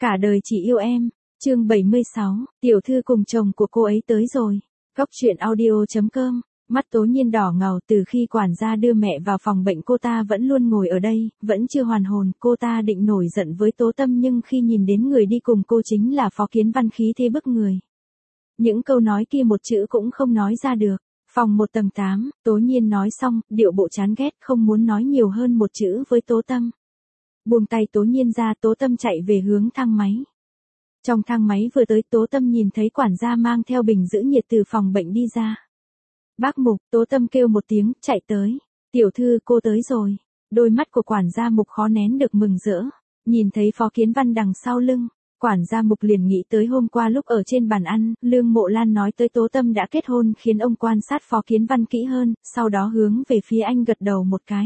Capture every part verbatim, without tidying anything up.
Cả đời chỉ yêu em, chương bảy mươi sáu, tiểu thư cùng chồng của cô ấy tới rồi. Góc truyện audio chấm com. Mắt Tố Nhiên đỏ ngầu, từ khi quản gia đưa mẹ vào phòng bệnh cô ta vẫn luôn ngồi ở đây, vẫn chưa hoàn hồn. Cô ta định nổi giận với Tố Tâm nhưng khi nhìn đến người đi cùng cô chính là Phó Kiến Văn khí thế bức người. Những câu nói kia một chữ cũng không nói ra được. Phòng một tầng tám, Tố Nhiên nói xong, điệu bộ chán ghét không muốn nói nhiều hơn một chữ với Tố Tâm. Buông tay Tố Nhiên ra, Tố Tâm chạy về hướng thang máy. Trong thang máy vừa tới, Tố Tâm nhìn thấy quản gia mang theo bình giữ nhiệt từ phòng bệnh đi ra. Bác Mục, Tố Tâm kêu một tiếng, chạy tới. Tiểu thư, cô tới rồi. Đôi mắt của quản gia Mục khó nén được mừng rỡ. Nhìn thấy Phó Kiến Văn đằng sau lưng, quản gia Mục liền nghĩ tới hôm qua lúc ở trên bàn ăn, Lương Mộ Lan nói tới Tố Tâm đã kết hôn, khiến ông quan sát Phó Kiến Văn kỹ hơn, sau đó hướng về phía anh gật đầu một cái.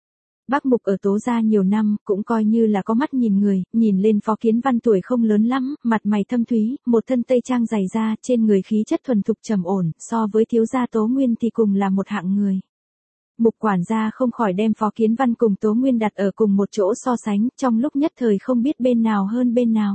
Bác Mục ở Tố gia nhiều năm, cũng coi như là có mắt nhìn người, nhìn lên Phó Kiến Văn tuổi không lớn lắm, mặt mày thâm thúy, một thân tây trang dày da, trên người khí chất thuần thục trầm ổn, so với thiếu gia Tố Nguyên thì cùng là một hạng người. Mục quản gia không khỏi đem Phó Kiến Văn cùng Tố Nguyên đặt ở cùng một chỗ so sánh, trong lúc nhất thời không biết bên nào hơn bên nào.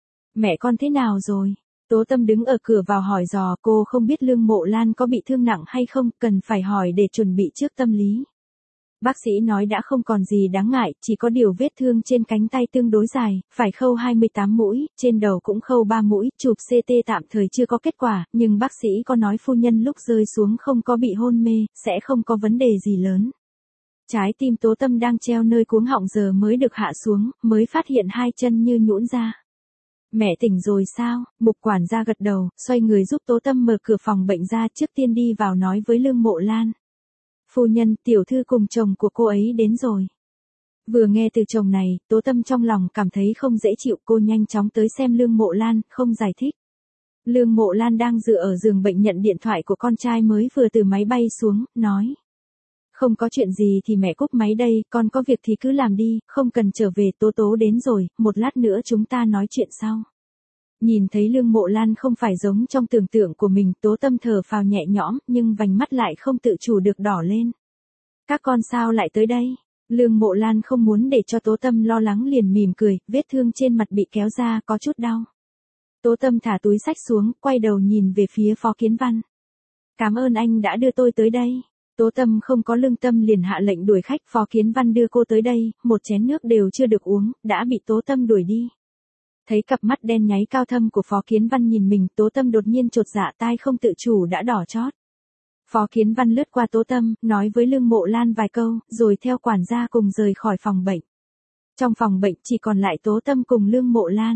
Mẹ con thế nào rồi? Tố Tâm đứng ở cửa vào hỏi dò, cô không biết Lương Mộ Lan có bị thương nặng hay không, cần phải hỏi để chuẩn bị trước tâm lý. Bác sĩ nói đã không còn gì đáng ngại, chỉ có điều vết thương trên cánh tay tương đối dài, phải khâu hai mươi tám mũi, trên đầu cũng khâu ba mũi, chụp xê tê tạm thời chưa có kết quả, nhưng bác sĩ có nói phu nhân lúc rơi xuống không có bị hôn mê, sẽ không có vấn đề gì lớn. Trái tim Tố Tâm đang treo nơi cuống họng giờ mới được hạ xuống, mới phát hiện hai chân như nhũn ra. Mẹ tỉnh rồi sao? Mục quản gia gật đầu, xoay người giúp Tố Tâm mở cửa phòng bệnh ra, trước tiên đi vào nói với Lương Mộ Lan. Phu nhân, tiểu thư cùng chồng của cô ấy đến rồi. Vừa nghe từ chồng này, Tố Tâm trong lòng cảm thấy không dễ chịu, cô nhanh chóng tới xem Lương Mộ Lan, không giải thích. Lương Mộ Lan đang dựa ở giường bệnh nhận điện thoại của con trai mới vừa từ máy bay xuống, nói. Không có chuyện gì thì mẹ cúp máy đây, con có việc thì cứ làm đi, không cần trở về. Tố Tố đến rồi, một lát nữa chúng ta nói chuyện sau. Nhìn thấy Lương Mộ Lan không phải giống trong tưởng tượng của mình, Tố Tâm thở phào nhẹ nhõm, nhưng vành mắt lại không tự chủ được đỏ lên. Các con sao lại tới đây? Lương Mộ Lan không muốn để cho Tố Tâm lo lắng liền mỉm cười, vết thương trên mặt bị kéo ra, có chút đau. Tố Tâm thả túi xách xuống, quay đầu nhìn về phía Phó Kiến Văn. Cảm ơn anh đã đưa tôi tới đây. Tố Tâm không có lương tâm liền hạ lệnh đuổi khách. Phó Kiến Văn đưa cô tới đây, một chén nước đều chưa được uống, đã bị Tố Tâm đuổi đi. Thấy cặp mắt đen nháy cao thâm của Phó Kiến Văn nhìn mình, Tố Tâm đột nhiên chột dạ, tai không tự chủ đã đỏ chót. Phó Kiến Văn lướt qua Tố Tâm, nói với Lương Mộ Lan vài câu, rồi theo quản gia cùng rời khỏi phòng bệnh. Trong phòng bệnh chỉ còn lại Tố Tâm cùng Lương Mộ Lan.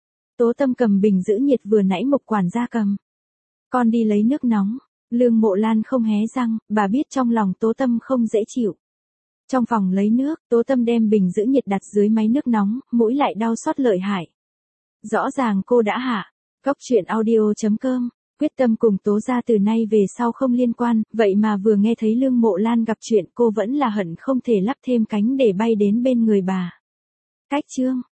Tố Tâm cầm bình giữ nhiệt vừa nãy Mục quản gia cầm. Con đi lấy nước nóng. Lương Mộ Lan không hé răng, bà biết trong lòng Tố Tâm không dễ chịu. Trong phòng lấy nước, Tố Tâm đem bình giữ nhiệt đặt dưới máy nước nóng, mũi lại đau xót lợi hại. Rõ ràng cô đã hạ. Góc truyện audio chấm com, quyết tâm cùng Tố gia từ nay về sau không liên quan, vậy mà vừa nghe thấy Lương Mộ Lan gặp chuyện cô vẫn là hận không thể lắp thêm cánh để bay đến bên người bà. Cách chương.